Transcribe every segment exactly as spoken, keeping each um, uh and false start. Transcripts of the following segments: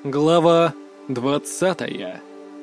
Глава двадцатая.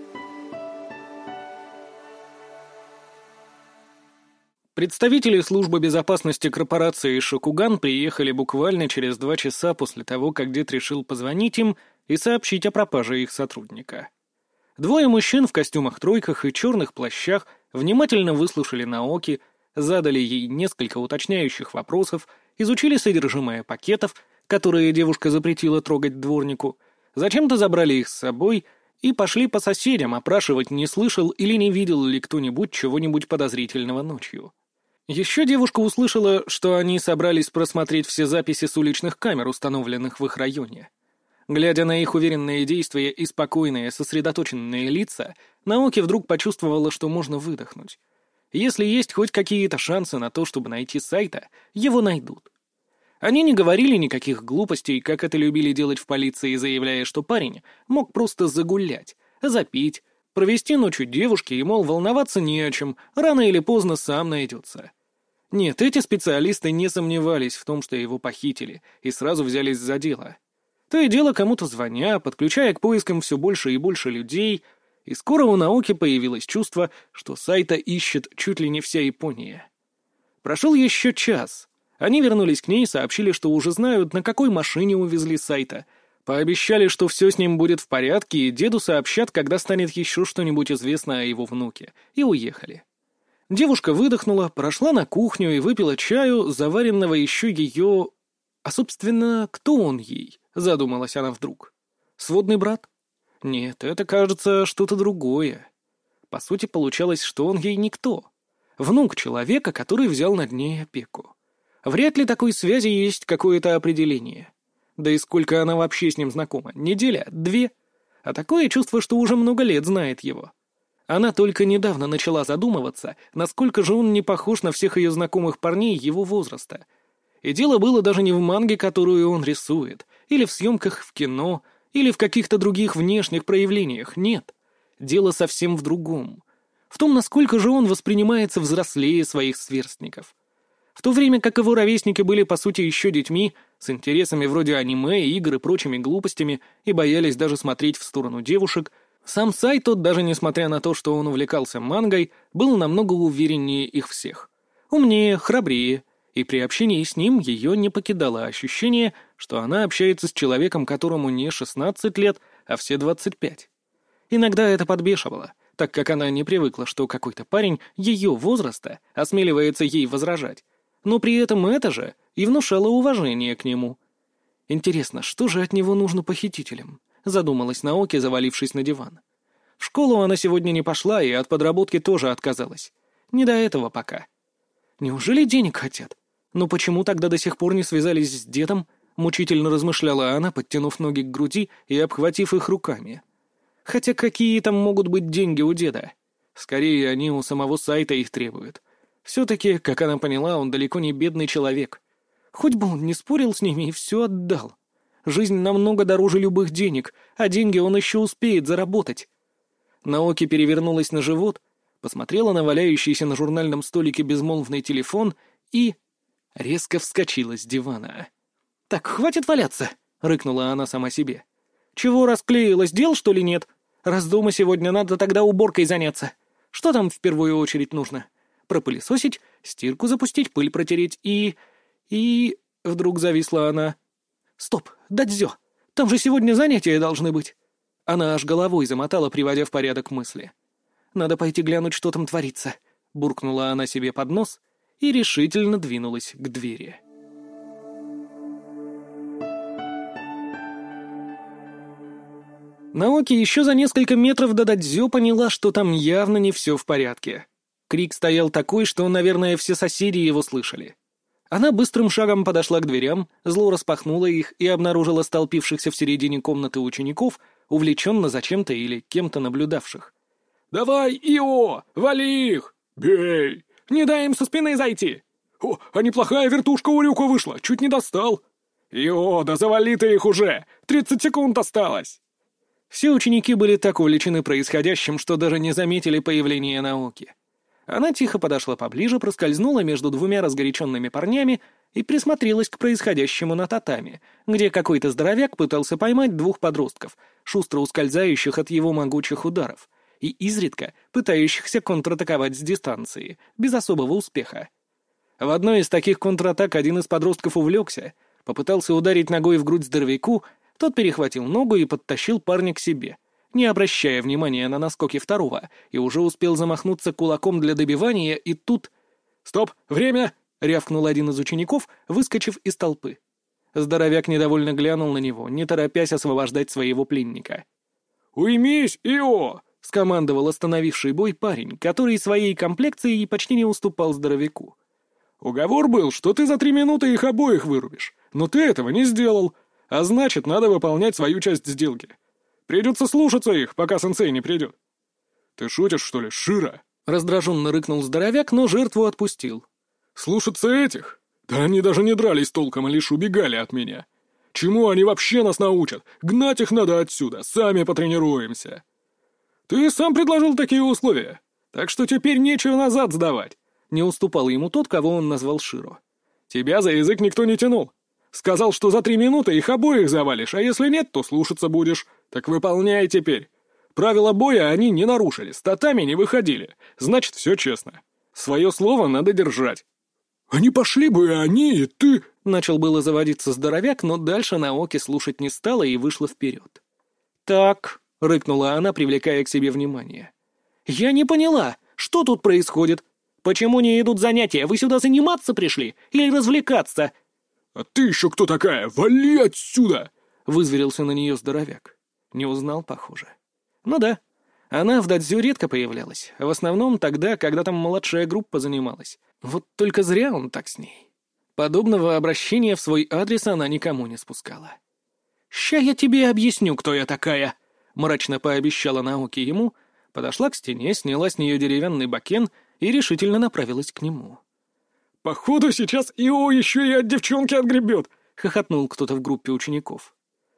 Представители службы безопасности корпорации «Шокуган» приехали буквально через два часа после того, как дед решил позвонить им и сообщить о пропаже их сотрудника. Двое мужчин в костюмах-тройках и черных плащах внимательно выслушали Наоки, задали ей несколько уточняющих вопросов, изучили содержимое пакетов, которые девушка запретила трогать дворнику, зачем-то забрали их с собой и пошли по соседям опрашивать, не слышал или не видел ли кто-нибудь чего-нибудь подозрительного ночью. Еще девушка услышала, что они собрались просмотреть все записи с уличных камер, установленных в их районе. Глядя на их уверенные действия и спокойные, сосредоточенные лица, Наоки вдруг почувствовала, что можно выдохнуть. Если есть хоть какие-то шансы на то, чтобы найти Сайта, его найдут. Они не говорили никаких глупостей, как это любили делать в полиции, заявляя, что парень мог просто загулять, запить, провести ночь у девушки и, мол, волноваться не о чем, рано или поздно сам найдется. Нет, эти специалисты не сомневались в том, что его похитили, и сразу взялись за дело. То и дело кому-то звоня, подключая к поискам все больше и больше людей, и скоро у Наоки появилось чувство, что Сайта ищет чуть ли не вся Япония. Прошел еще час. Они вернулись к ней и сообщили, что уже знают, на какой машине увезли Сайта. Пообещали, что все с ним будет в порядке, и деду сообщат, когда станет еще что-нибудь известно о его внуке, и уехали. Девушка выдохнула, прошла на кухню и выпила чаю, заваренного еще ее... А, собственно, кто он ей? Задумалась она вдруг. Сводный брат? Нет, это, кажется, что-то другое. По сути, получалось, что он ей никто. Внук человека, который взял над ней опеку. Вряд ли такой связи есть какое-то определение. Да и сколько она вообще с ним знакома? Неделя? Две? А такое чувство, что уже много лет знает его. Она только недавно начала задумываться, насколько же он не похож на всех ее знакомых парней его возраста. И дело было даже не в манге, которую он рисует, или в съемках в кино, или в каких-то других внешних проявлениях. Нет. Дело совсем в другом. В том, насколько же он воспринимается взрослее своих сверстников. В то время как его ровесники были, по сути, еще детьми, с интересами вроде аниме, игр и прочими глупостями, и боялись даже смотреть в сторону девушек, сам Сайто, даже несмотря на то, что он увлекался мангой, был намного увереннее их всех. Умнее, храбрее, и при общении с ним ее не покидало ощущение, что она общается с человеком, которому не шестнадцать лет, а все двадцать пять. Иногда это подбешивало, так как она не привыкла, что какой-то парень ее возраста осмеливается ей возражать. Но при этом это же и внушало уважение к нему. Интересно, что же от него нужно похитителям? Задумалась Наоки, завалившись на диван. В школу она сегодня не пошла и от подработки тоже отказалась. Не до этого пока. Неужели денег хотят? Но почему тогда до сих пор не связались с дедом? Мучительно размышляла она, подтянув ноги к груди и обхватив их руками. Хотя какие там могут быть деньги у деда? Скорее, они у самого Сайта их требуют. Все-таки, как она поняла, он далеко не бедный человек. Хоть бы он не спорил с ними и все отдал. Жизнь намного дороже любых денег, а деньги он еще успеет заработать. Наоки перевернулась на живот, посмотрела на валяющийся на журнальном столике безмолвный телефон и... резко вскочила с дивана. «Так, хватит валяться!» — рыкнула она сама себе. «Чего расклеилась, дел, что ли, нет? Раз дома сегодня, надо тогда уборкой заняться. Что там в первую очередь нужно? Пропылесосить, стирку запустить, пыль протереть и... и... Вдруг зависла она. «Стоп, дадзё! Там же сегодня занятия должны быть!» Она аж головой замотала, приводя в порядок мысли. «Надо пойти глянуть, что там творится», — буркнула она себе под нос и решительно двинулась к двери. Наоки еще за несколько метров до дадзё поняла, что там явно не все в порядке. Крик стоял такой, что, наверное, все соседи его слышали. Она быстрым шагом подошла к дверям, зло распахнула их и обнаружила столпившихся в середине комнаты учеников, увлеченно зачем-то или кем-то наблюдавших. «Давай, Ио! Вали их! Бей! Не дай им со спины зайти! О, а неплохая вертушка у Рюка вышла, чуть не достал! Ио, да завали ты их уже! Тридцать секунд осталось!» Все ученики были так увлечены происходящим, что даже не заметили появления Наоки. Она тихо подошла поближе, проскользнула между двумя разгоряченными парнями и присмотрелась к происходящему на татами, где какой-то здоровяк пытался поймать двух подростков, шустро ускользающих от его могучих ударов, и изредка пытающихся контратаковать с дистанции, без особого успеха. В одной из таких контратак один из подростков увлекся, попытался ударить ногой в грудь здоровяку, тот перехватил ногу и подтащил парня к себе, не обращая внимания на наскоки второго, и уже успел замахнуться кулаком для добивания, и тут... «Стоп! Время!» — рявкнул один из учеников, выскочив из толпы. Здоровяк недовольно глянул на него, не торопясь освобождать своего пленника. «Уймись, Ио!» — скомандовал остановивший бой парень, который своей комплекцией почти не уступал здоровяку. «Уговор был, что ты за три минуты их обоих вырубишь, но ты этого не сделал, а значит, надо выполнять свою часть сделки. Придется слушаться их, пока сенсей не придет». «Ты шутишь, что ли, Широ?» — раздраженно рыкнул здоровяк, но жертву отпустил. «Слушаться этих? Да они даже не дрались толком, а лишь убегали от меня. Чему они вообще нас научат? Гнать их надо отсюда, сами потренируемся». «Ты сам предложил такие условия, так что теперь нечего назад сдавать», — не уступал ему тот, кого он назвал Широ. «Тебя за язык никто не тянул. Сказал, что за три минуты их обоих завалишь, а если нет, то слушаться будешь. Так выполняй теперь. Правила боя они не нарушили, с татами не выходили. Значит, все честно. Свое слово надо держать». «Они пошли бы, и они, и ты...» Начал было заводиться здоровяк, но дальше Наоки слушать не стала и вышла вперед. «Так», — рыкнула она, привлекая к себе внимание. «Я не поняла, что тут происходит? Почему не идут занятия? Вы сюда заниматься пришли или развлекаться?» «А ты еще кто такая? Вали отсюда!» — вызверился на нее здоровяк. Не узнал, похоже. Ну да, она в дадзю редко появлялась, в основном тогда, когда там младшая группа занималась. Вот только зря он так с ней. Подобного обращения в свой адрес она никому не спускала. «Ща я тебе объясню, кто я такая!» — мрачно пообещала Наоки ему, подошла к стене, сняла с нее деревянный бакен и решительно направилась к нему. «Походу, сейчас Ио еще и от девчонки отгребет!» — хохотнул кто-то в группе учеников.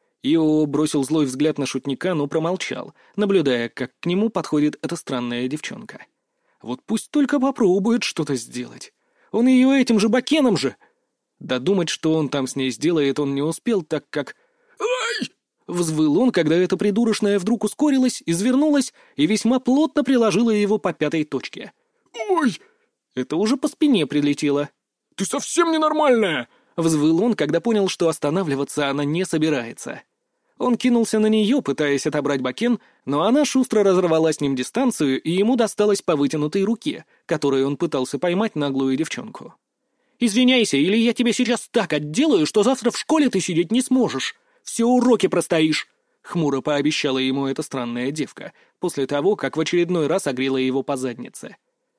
Ио бросил злой взгляд на шутника, но промолчал, наблюдая, как к нему подходит эта странная девчонка. Вот пусть только попробует что-то сделать. Он ее этим же бакеном же... Додумать, что он там с ней сделает, он не успел, так как... «Ай!» — взвыл он, когда эта придурочная вдруг ускорилась, извернулась и весьма плотно приложила его по пятой точке. «Ой!» Это уже по спине прилетело. «Ты совсем ненормальная!» — взвыл он, когда понял, что останавливаться она не собирается. Он кинулся на нее, пытаясь отобрать бакен, но она шустро разорвала с ним дистанцию, и ему досталось по вытянутой руке, которой он пытался поймать наглую девчонку. «Извиняйся, или я тебя сейчас так отделаю, что завтра в школе ты сидеть не сможешь. Все уроки простоишь!» — хмуро пообещала ему эта странная девка, после того, как в очередной раз огрела его по заднице.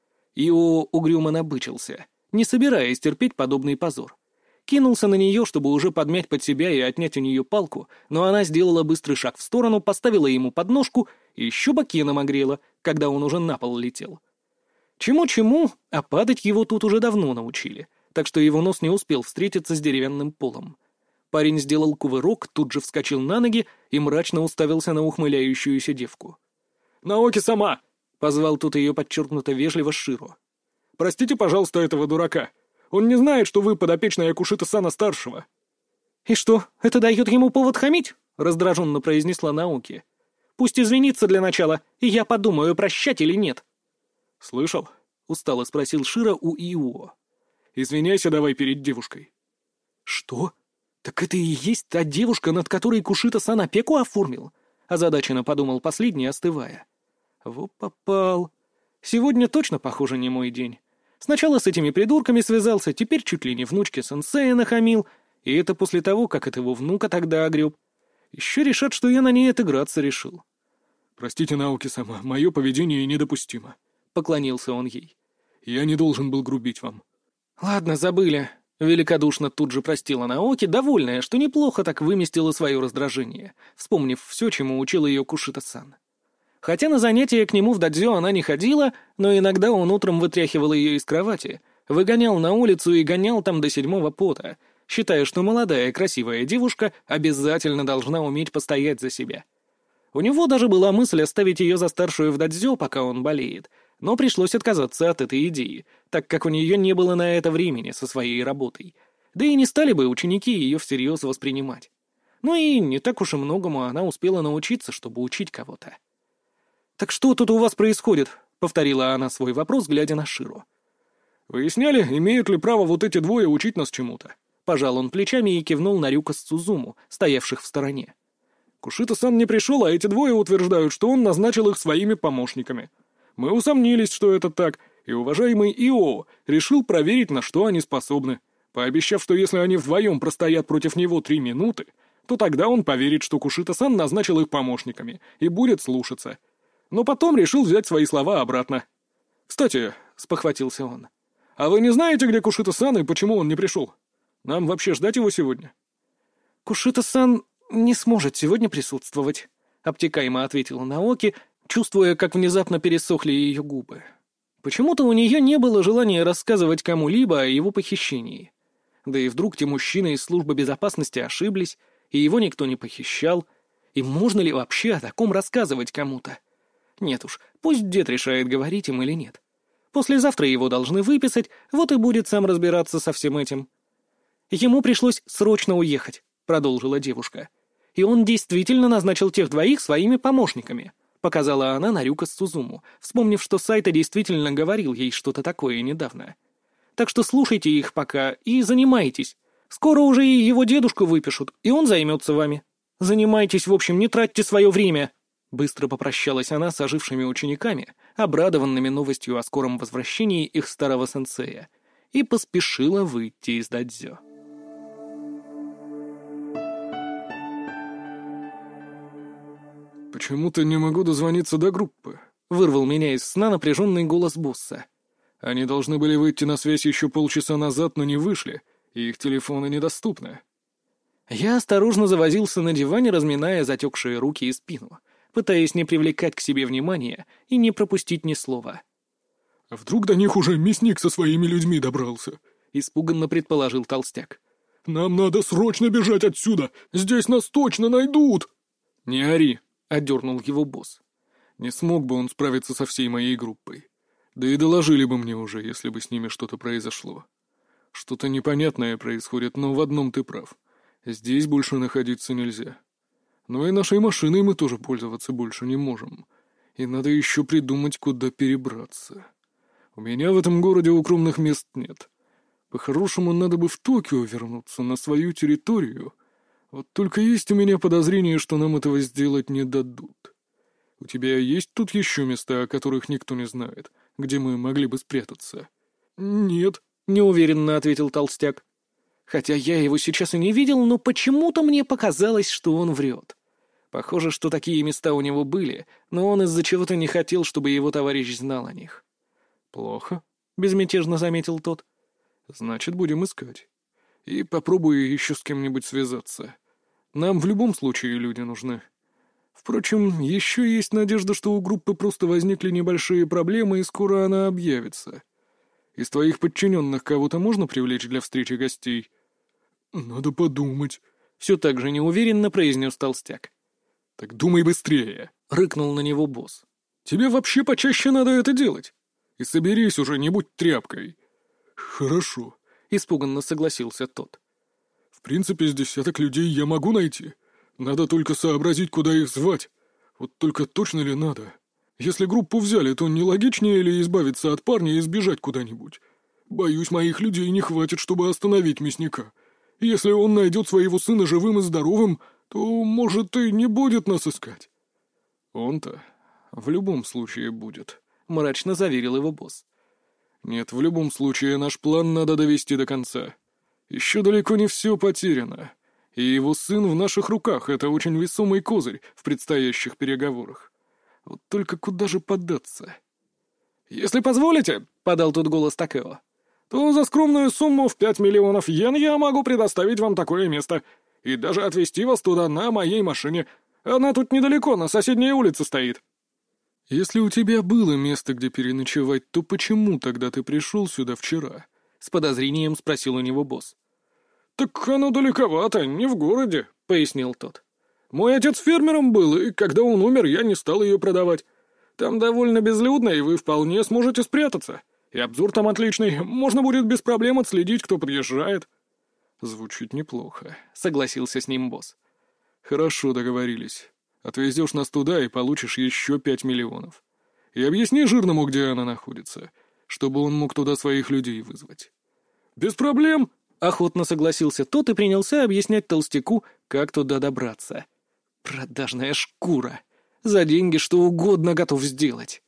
Ио угрюмо набычился, не собираясь терпеть подобный позор. Кинулся на нее, чтобы уже подмять под себя и отнять у нее палку, но она сделала быстрый шаг в сторону, поставила ему подножку и еще бакеном огрела, когда он уже на пол летел. Чему-чему, а падать его тут уже давно научили, так что его нос не успел встретиться с деревянным полом. Парень сделал кувырок, тут же вскочил на ноги и мрачно уставился на ухмыляющуюся девку. «Наоки сама!» — позвал тут ее подчеркнуто вежливо Широ. «Простите, пожалуйста, этого дурака. Он не знает, что вы подопечная Кушита-сана-старшего». «И что, это дает ему повод хамить?» — раздраженно произнесла Наоки. «Пусть извинится для начала, и я подумаю, прощать или нет». «Слышал?» — устало спросил Широ у Ио. «Извиняйся давай перед девушкой». «Что? Так это и есть та девушка, над которой Кушита-сан опеку оформил?» — озадаченно подумал последний, остывая. «Во попал. Сегодня точно, похоже, не мой день. Сначала с этими придурками связался, теперь чуть ли не внучке сенсея нахамил, и это после того, как от его внука тогда огреб. Еще решат, что я на ней отыграться решил». «Простите, Наоки-сама, мое поведение недопустимо», — поклонился он ей. «Я не должен был грубить вам». «Ладно, забыли». Великодушно тут же простила Наоки, довольная, что неплохо так выместила свое раздражение, вспомнив все, чему учил ее Кушита-сан. Хотя на занятия к нему в дадзё она не ходила, но иногда он утром вытряхивал ее из кровати, выгонял на улицу и гонял там до седьмого пота, считая, что молодая красивая девушка обязательно должна уметь постоять за себя. У него даже была мысль оставить ее за старшую в дадзё, пока он болеет, Но пришлось отказаться от этой идеи, так как у нее не было на это времени со своей работой. Да и не стали бы ученики ее всерьез воспринимать. Ну и не так уж и многому она успела научиться, чтобы учить кого-то. «Так что тут у вас происходит?» — повторила она свой вопрос, глядя на Широ. «Выясняли, имеют ли право вот эти двое учить нас чему-то?» Пожал он плечами и кивнул на Рюка с Цузуму, стоявших в стороне. «Кушита-сан не пришел, а эти двое утверждают, что он назначил их своими помощниками. Мы усомнились, что это так, и уважаемый Ио решил проверить, на что они способны, пообещав, что если они вдвоем простоят против него три минуты, то тогда он поверит, что Кушита-сан назначил их помощниками и будет слушаться. Но потом решил взять свои слова обратно. Кстати, — спохватился он, — а вы не знаете, где Кушита-сан и почему он не пришел? Нам вообще ждать его сегодня?» «Кушита-сан не сможет сегодня присутствовать», — обтекаемо ответила Наоки, чувствуя, как внезапно пересохли ее губы. Почему-то у нее не было желания рассказывать кому-либо о его похищении. Да и вдруг те мужчины из службы безопасности ошиблись, и его никто не похищал. И можно ли вообще о таком рассказывать кому-то? Нет уж, пусть дед решает, говорить им или нет. Послезавтра его должны выписать, вот и будет сам разбираться со всем этим. «Ему пришлось срочно уехать», — продолжила девушка. «И он действительно назначил тех двоих своими помощниками», — показала она на Рюка с Цузуму, вспомнив, что Сайта действительно говорил ей что-то такое недавно. «Так что слушайте их пока и занимайтесь. Скоро уже и его дедушку выпишут, и он займется вами. Занимайтесь, в общем, не тратьте свое время». Быстро попрощалась она с ожившими учениками, обрадованными новостью о скором возвращении их старого сенсея, и поспешила выйти из дадзё. «Почему-то не могу дозвониться до группы», — вырвал меня из сна напряженный голос босса. «Они должны были выйти на связь еще полчаса назад, но не вышли, и их телефоны недоступны». Я осторожно завозился на диване, разминая затекшие руки и спину, пытаясь не привлекать к себе внимания и не пропустить ни слова. «А вдруг до них уже мясник со своими людьми добрался?» — испуганно предположил толстяк. «Нам надо срочно бежать отсюда! Здесь нас точно найдут!» «Не ори!» — отдернул его босс. «Не смог бы он справиться со всей моей группой. Да и доложили бы мне уже, если бы с ними что-то произошло. Что-то непонятное происходит, но в одном ты прав. Здесь больше находиться нельзя. Но и нашей машиной мы тоже пользоваться больше не можем. И надо еще придумать, куда перебраться. У меня в этом городе укромных мест нет. По-хорошему, надо бы в Токио вернуться, на свою территорию. Вот только есть у меня подозрение, что нам этого сделать не дадут. У тебя есть тут еще места, о которых никто не знает, где мы могли бы спрятаться?» «Нет», — неуверенно ответил толстяк. Хотя я его сейчас и не видел, но почему-то мне показалось, что он врет. Похоже, что такие места у него были, но он из-за чего-то не хотел, чтобы его товарищ знал о них. «Плохо», — безмятежно заметил тот. «Значит, будем искать. И попробую еще с кем-нибудь связаться. Нам в любом случае люди нужны. Впрочем, еще есть надежда, что у группы просто возникли небольшие проблемы, и скоро она объявится. Из твоих подчиненных кого-то можно привлечь для встречи гостей?» «Надо подумать», — все так же неуверенно произнес толстяк. «Так думай быстрее», — рыкнул на него босс. «Тебе вообще почаще надо это делать. И соберись уже, не будь тряпкой». «Хорошо», — испуганно согласился тот. «В принципе, с десяток людей я могу найти. Надо только сообразить, куда их звать. Вот только точно ли надо? Если группу взяли, то не логичнее ли избавиться от парня и сбежать куда-нибудь? Боюсь, моих людей не хватит, чтобы остановить мясника. Если он найдет своего сына живым и здоровым, то, может, и не будет нас искать». «Он-то в любом случае будет», — мрачно заверил его босс. «Нет, в любом случае наш план надо довести до конца. Еще далеко не все потеряно, и его сын в наших руках — это очень весомый козырь в предстоящих переговорах. Вот только куда же податься?» «Если позволите», — подал тут голос Такео, «то за скромную сумму в пять миллионов йен я могу предоставить вам такое место и даже отвезти вас туда на моей машине. Она тут недалеко, на соседней улице стоит». «Если у тебя было место, где переночевать, то почему тогда ты пришел сюда вчера?» — с подозрением спросил у него босс. «Так оно далековато, не в городе», — пояснил тот. «Мой отец фермером был, и когда он умер, я не стал ее продавать. Там довольно безлюдно, и вы вполне сможете спрятаться. И обзор там отличный, можно будет без проблем отследить, кто приезжает». «Звучит неплохо», — согласился с ним босс. «Хорошо, договорились. Отвезешь нас туда и получишь еще пять миллионов. И объясни жирному, где она находится, чтобы он мог туда своих людей вызвать». «Без проблем», — охотно согласился тот и принялся объяснять толстяку, как туда добраться. «Продажная шкура. За деньги что угодно готов сделать».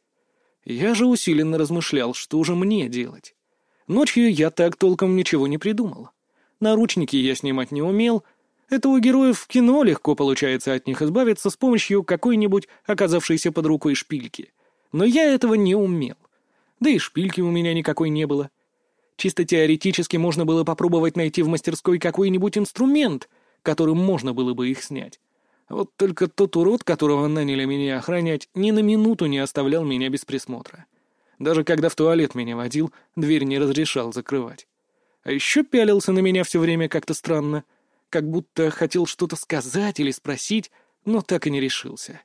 Я же усиленно размышлял, что же мне делать. Ночью я так толком ничего не придумал. Наручники я снимать не умел. Это у героев в кино легко получается от них избавиться с помощью какой-нибудь оказавшейся под рукой шпильки. Но я этого не умел. Да и шпильки у меня никакой не было. Чисто теоретически можно было попробовать найти в мастерской какой-нибудь инструмент, которым можно было бы их снять. Вот только тот урод, которого наняли меня охранять, ни на минуту не оставлял меня без присмотра. Даже когда в туалет меня водил, дверь не разрешал закрывать. А еще пялился на меня все время как-то странно, как будто хотел что-то сказать или спросить, но так и не решился.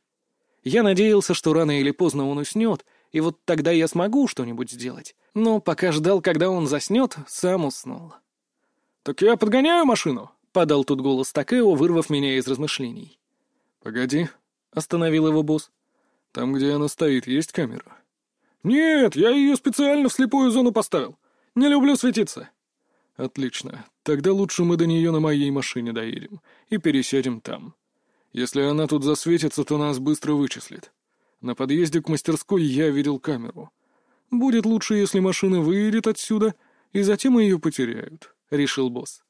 Я надеялся, что рано или поздно он уснет, и вот тогда я смогу что-нибудь сделать. Но пока ждал, когда он заснет, сам уснул. «Так я подгоняю машину», — подал тут голос Такео, вырвав меня из размышлений. «Погоди», — остановил его босс. «Там, где она стоит, есть камера?» «Нет, я ее специально в слепую зону поставил. Не люблю светиться». «Отлично. Тогда лучше мы до нее на моей машине доедем и пересядем там. Если она тут засветится, то нас быстро вычислит. На подъезде к мастерской я видел камеру. Будет лучше, если машина выедет отсюда, и затем ее потеряют», — решил босс.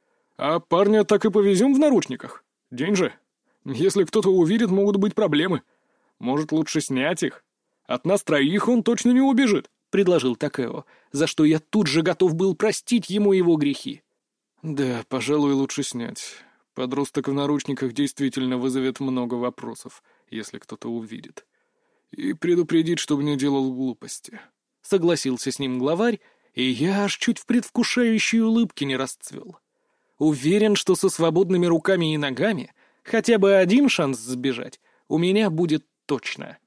«А парня так и повезем в наручниках? День же. Если кто-то увидит, могут быть проблемы. Может, лучше снять их? От нас троих он точно не убежит», — предложил Такео, за что я тут же готов был простить ему его грехи. «Да, пожалуй, лучше снять. Подросток в наручниках действительно вызовет много вопросов, если кто-то увидит. И предупредит, чтобы не делал глупости». Согласился с ним главарь, и я аж чуть в предвкушающей улыбке не расцвел. Уверен, что со свободными руками и ногами хотя бы один шанс сбежать у меня будет точно.